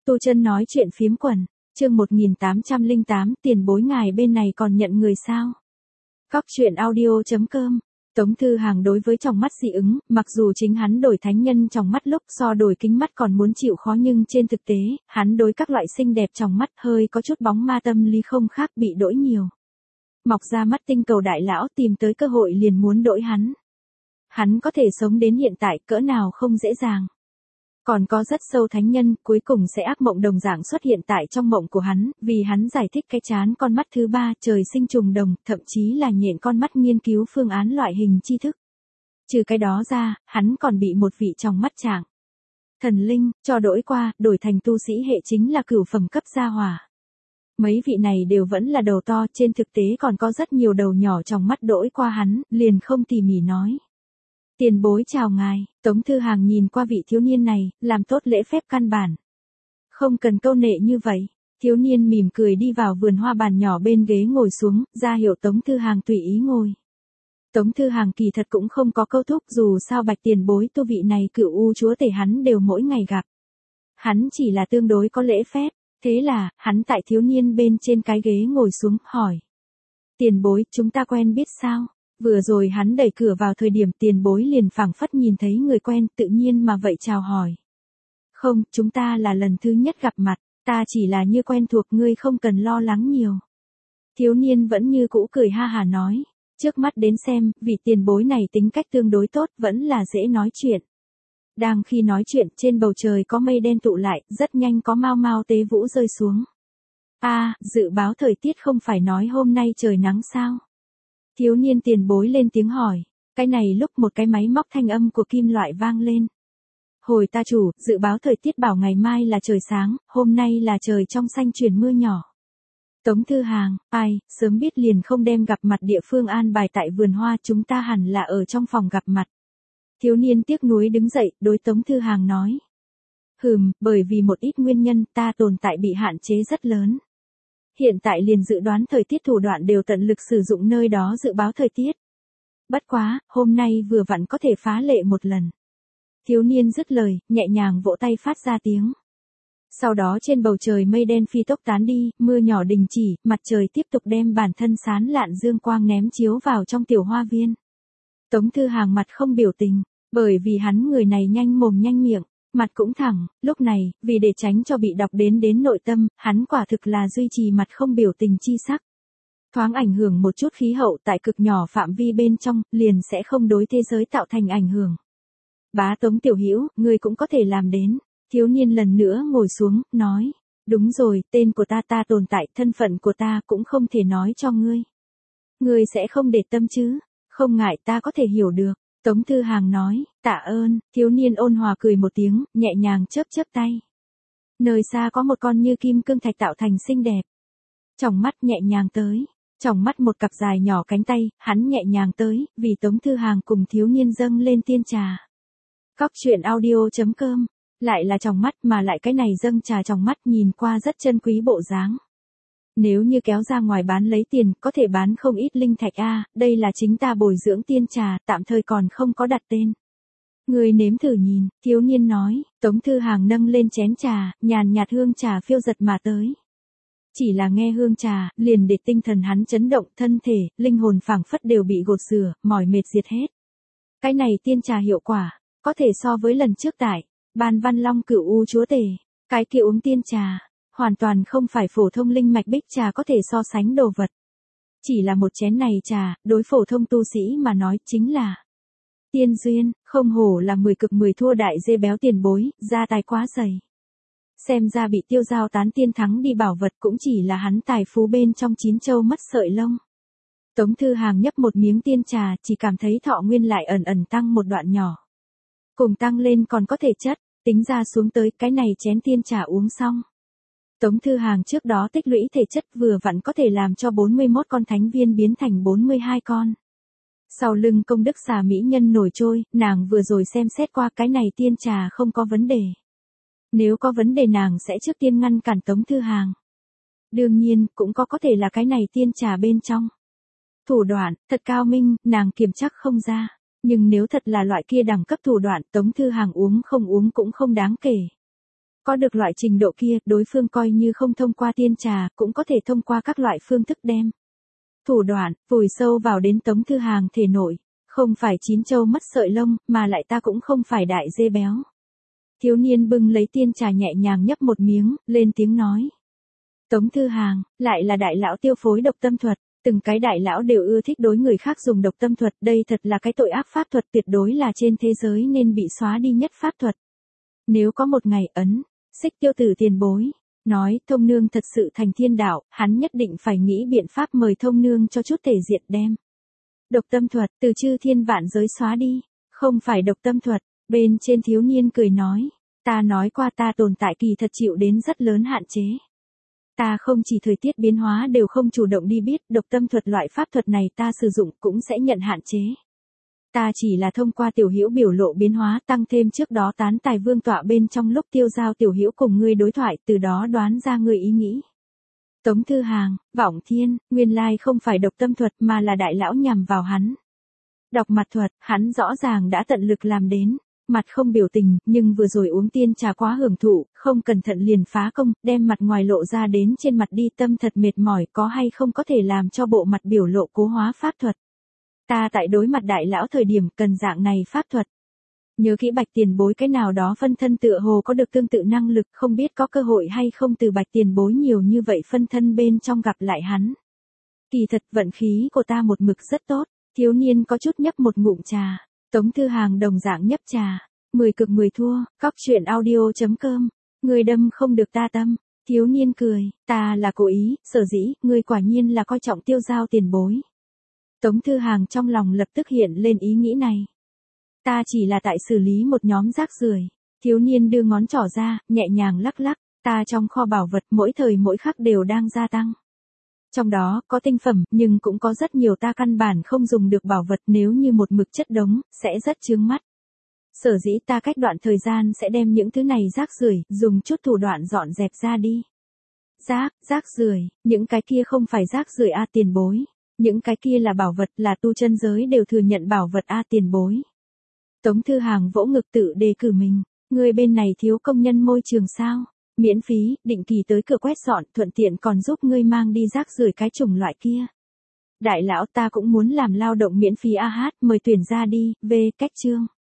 Tu Chân nói chuyện phiếm quần, chương 1808, tiền bối ngài bên này còn nhận người sao? Cóc truyện audio.com. Tống Thư Hàng đối với tròng mắt dị ứng, mặc dù chính hắn đổi thánh nhân tròng mắt lúc so đổi kính mắt còn muốn chịu khó, nhưng trên thực tế, hắn đối các loại xinh đẹp tròng mắt hơi có chút bóng ma tâm lý không khác bị đổi nhiều. Mọc ra mắt tinh cầu đại lão tìm tới cơ hội liền muốn đổi hắn. Hắn có thể sống đến hiện tại cỡ nào không dễ dàng. Còn có rất sâu thánh nhân, cuối cùng sẽ ác mộng đồng dạng xuất hiện tại trong mộng của hắn, vì hắn giải thích cái chán con mắt thứ ba, trời sinh trùng đồng, thậm chí là nhện con mắt nghiên cứu phương án loại hình tri thức. Trừ cái đó ra, hắn còn bị một vị trong mắt trạng thần linh, cho đổi qua, đổi thành tu sĩ hệ chính là cửu phẩm cấp gia hỏa. Mấy vị này đều vẫn là đầu to, trên thực tế còn có rất nhiều đầu nhỏ trong mắt đổi qua hắn, liền không tỉ mỉ nói. Tiền bối chào ngài, Tống Thư Hàng nhìn qua vị thiếu niên này, làm tốt lễ phép căn bản. Không cần câu nệ như vậy, thiếu niên mỉm cười đi vào vườn hoa bàn nhỏ bên ghế ngồi xuống, ra hiệu Tống Thư Hàng tùy ý ngồi. Tống Thư Hàng kỳ thật cũng không có câu thúc, dù sao bạch tiền bối tu vị này cửu u chúa tể hắn đều mỗi ngày gặp. Hắn chỉ là tương đối có lễ phép, thế là, hắn tại thiếu niên bên trên cái ghế ngồi xuống, hỏi. Tiền bối, chúng ta quen biết sao? Vừa rồi hắn đẩy cửa vào thời điểm tiền bối liền phảng phất nhìn thấy người quen, tự nhiên mà vậy chào hỏi. Không, chúng ta là lần thứ nhất gặp mặt, ta chỉ là như quen thuộc, ngươi không cần lo lắng nhiều. Thiếu niên vẫn như cũ cười ha hà nói, trước mắt đến xem, vị tiền bối này tính cách tương đối tốt, vẫn là dễ nói chuyện. Đang khi nói chuyện, trên bầu trời có mây đen tụ lại, rất nhanh có mau mau tế vũ rơi xuống. Dự báo thời tiết không phải nói hôm nay trời nắng sao? Thiếu niên tiền bối lên tiếng hỏi, cái này lúc một cái máy móc thanh âm của kim loại vang lên. Hồi ta chủ, dự báo thời tiết bảo ngày mai là trời sáng, hôm nay là trời trong xanh chuyển mưa nhỏ. Tống Thư Hàng, sớm biết liền không đem gặp mặt địa phương an bài tại vườn hoa, chúng ta hẳn là ở trong phòng gặp mặt. Thiếu niên tiếc nuối đứng dậy, đối Tống Thư Hàng nói. Bởi vì một ít nguyên nhân ta tồn tại bị hạn chế rất lớn. Hiện tại liền dự đoán thời tiết thủ đoạn đều tận lực sử dụng nơi đó dự báo thời tiết. Bất quá, hôm nay vừa vặn có thể phá lệ một lần. Thiếu niên dứt lời, nhẹ nhàng vỗ tay phát ra tiếng. Sau đó trên bầu trời mây đen phi tốc tán đi, mưa nhỏ đình chỉ, mặt trời tiếp tục đem bản thân sáng lạn dương quang ném chiếu vào trong tiểu hoa viên. Tống Thư Hàng mặt không biểu tình, bởi vì hắn người này nhanh mồm nhanh miệng. Mặt cũng thẳng, lúc này, vì để tránh cho bị đọc đến nội tâm, hắn quả thực là duy trì mặt không biểu tình chi sắc. Thoáng ảnh hưởng một chút khí hậu tại cực nhỏ phạm vi bên trong, liền sẽ không đối thế giới tạo thành ảnh hưởng. Bá Tống tiểu hữu, ngươi cũng có thể làm đến. Thiếu niên lần nữa ngồi xuống, nói. Đúng rồi, tên của ta tồn tại, thân phận của ta cũng không thể nói cho ngươi. Ngươi sẽ không để tâm chứ? Không ngại, ta có thể hiểu được. Tống Thư Hàng nói, tạ ơn, thiếu niên ôn hòa cười một tiếng, nhẹ nhàng chớp tay. Nơi xa có một con như kim cương thạch tạo thành xinh đẹp. Tròng mắt nhẹ nhàng tới, tròng mắt một cặp dài nhỏ cánh tay, hắn nhẹ nhàng tới, vì Tống Thư Hàng cùng thiếu niên dâng lên tiên trà. Cóc truyện audio.com, lại là tròng mắt mà lại cái này dâng trà tròng mắt nhìn qua rất chân quý bộ dáng. Nếu như kéo ra ngoài bán lấy tiền, có thể bán không ít linh thạch đây là chính ta bồi dưỡng tiên trà, tạm thời còn không có đặt tên. Người nếm thử nhìn, thiếu niên nói, Tống Thư Hàng nâng lên chén trà, nhàn nhạt hương trà phiêu giật mà tới. Chỉ là nghe hương trà, liền để tinh thần hắn chấn động, thân thể, linh hồn phảng phất đều bị gột rửa, mỏi mệt diệt hết. Cái này tiên trà hiệu quả, có thể so với lần trước tại Ban Văn Long cửu u chúa tể, cái kia uống tiên trà. Hoàn toàn không phải phổ thông linh mạch bích trà có thể so sánh đồ vật. Chỉ là một chén này trà, đối phổ thông tu sĩ mà nói chính là tiên duyên, không hổ là 10 cực 10 thua đại dê béo tiền bối, gia tài quá dày. Xem ra bị tiêu giao tán tiên thắng đi bảo vật cũng chỉ là hắn tài phú bên trong 9 châu mất sợi lông. Tống Thư Hàng nhấp một miếng tiên trà, chỉ cảm thấy thọ nguyên lại ẩn tăng một đoạn nhỏ. Cùng tăng lên còn có thể chất, tính ra xuống tới cái này chén tiên trà uống xong. Tống Thư Hàng trước đó tích lũy thể chất vừa vặn có thể làm cho 41 con thánh viên biến thành 42 con. Sau lưng công đức xà mỹ nhân nổi trôi, nàng vừa rồi xem xét qua cái này tiên trà không có vấn đề. Nếu có vấn đề nàng sẽ trước tiên ngăn cản Tống Thư Hàng. Đương nhiên, cũng có thể là cái này tiên trà bên trong. Thủ đoạn, thật cao minh, nàng kiểm chắc không ra. Nhưng nếu thật là loại kia đẳng cấp thủ đoạn, Tống Thư Hàng uống không uống cũng không đáng kể. Có được loại trình độ kia, đối phương coi như không thông qua tiên trà, cũng có thể thông qua các loại phương thức đem thủ đoạn, vùi sâu vào đến Tống Thư Hàng thể nội. Không phải chín châu mất sợi lông, mà lại ta cũng không phải đại dê béo. Thiếu niên bưng lấy tiên trà nhẹ nhàng nhấp một miếng, lên tiếng nói. Tống Thư Hàng, lại là đại lão tiêu phối độc tâm thuật. Từng cái đại lão đều ưa thích đối người khác dùng độc tâm thuật, đây thật là cái tội ác pháp thuật, tuyệt đối là trên thế giới nên bị xóa đi nhất pháp thuật. Nếu có một ngày Xích Tiêu Tử tiền bối, nói Thông Nương thật sự thành thiên đạo, hắn nhất định phải nghĩ biện pháp mời Thông Nương cho chút thể diện đem độc tâm thuật từ chư thiên vạn giới xóa đi, không phải độc tâm thuật. Bên trên thiếu niên cười nói, ta nói qua ta tồn tại kỳ thật chịu đến rất lớn hạn chế. Ta không chỉ thời tiết biến hóa đều không chủ động đi biết, độc tâm thuật loại pháp thuật này ta sử dụng cũng sẽ nhận hạn chế. Ta chỉ là thông qua tiểu hữu biểu lộ biến hóa, tăng thêm trước đó tán tài vương tọa bên trong lúc tiêu giao tiểu hữu cùng ngươi đối thoại, từ đó đoán ra ngươi ý nghĩ. Tống Thư Hàng, Vọng Thiên, nguyên lai không phải độc tâm thuật mà là đại lão nhằm vào hắn. Đọc mặt thuật, hắn rõ ràng đã tận lực làm đến. Mặt không biểu tình, nhưng vừa rồi uống tiên trà quá hưởng thụ, không cẩn thận liền phá công, đem mặt ngoài lộ ra đến trên mặt đi, tâm thật mệt mỏi, có hay không có thể làm cho bộ mặt biểu lộ cố hóa pháp thuật. Ta tại đối mặt đại lão thời điểm cần dạng này pháp thuật. Nhớ kỹ Bạch tiền bối cái nào đó phân thân tựa hồ có được tương tự năng lực, không biết có cơ hội hay không từ Bạch tiền bối nhiều như vậy phân thân bên trong gặp lại hắn. Kỳ thật vận khí của ta một mực rất tốt, thiếu niên có chút nhấp một ngụm trà. Tống Thư Hàng đồng dạng nhấp trà, 10 cực 10 thua, Cóc Truyện Audio.com, người đâm không được ta tâm, thiếu niên cười, ta là cố ý, sở dĩ, ngươi quả nhiên là coi trọng tiêu giao tiền bối. Tống Thư Hàng trong lòng lập tức hiện lên ý nghĩ này. Ta chỉ là tại xử lý một nhóm rác rưởi. Thiếu niên đưa ngón trỏ ra, nhẹ nhàng lắc lắc, ta trong kho bảo vật mỗi thời mỗi khắc đều đang gia tăng. Trong đó có tinh phẩm, nhưng cũng có rất nhiều ta căn bản không dùng được bảo vật, nếu như một mực chất đống, sẽ rất chướng mắt. Sở dĩ ta cách đoạn thời gian sẽ đem những thứ này rác rưởi, dùng chút thủ đoạn dọn dẹp ra đi. Rác rưởi, những cái kia không phải rác rưởi a tiền bối. Những cái kia là bảo vật, là tu chân giới đều thừa nhận bảo vật a tiền bối. Tống Thư Hàng vỗ ngực tự đề cử mình, người bên này thiếu công nhân môi trường sao? Miễn phí, định kỳ tới cửa quét dọn, thuận tiện còn giúp ngươi mang đi rác rưởi cái chủng loại kia. Đại lão ta cũng muốn làm lao động miễn phí a hát, mời tuyển ra đi, cách chương.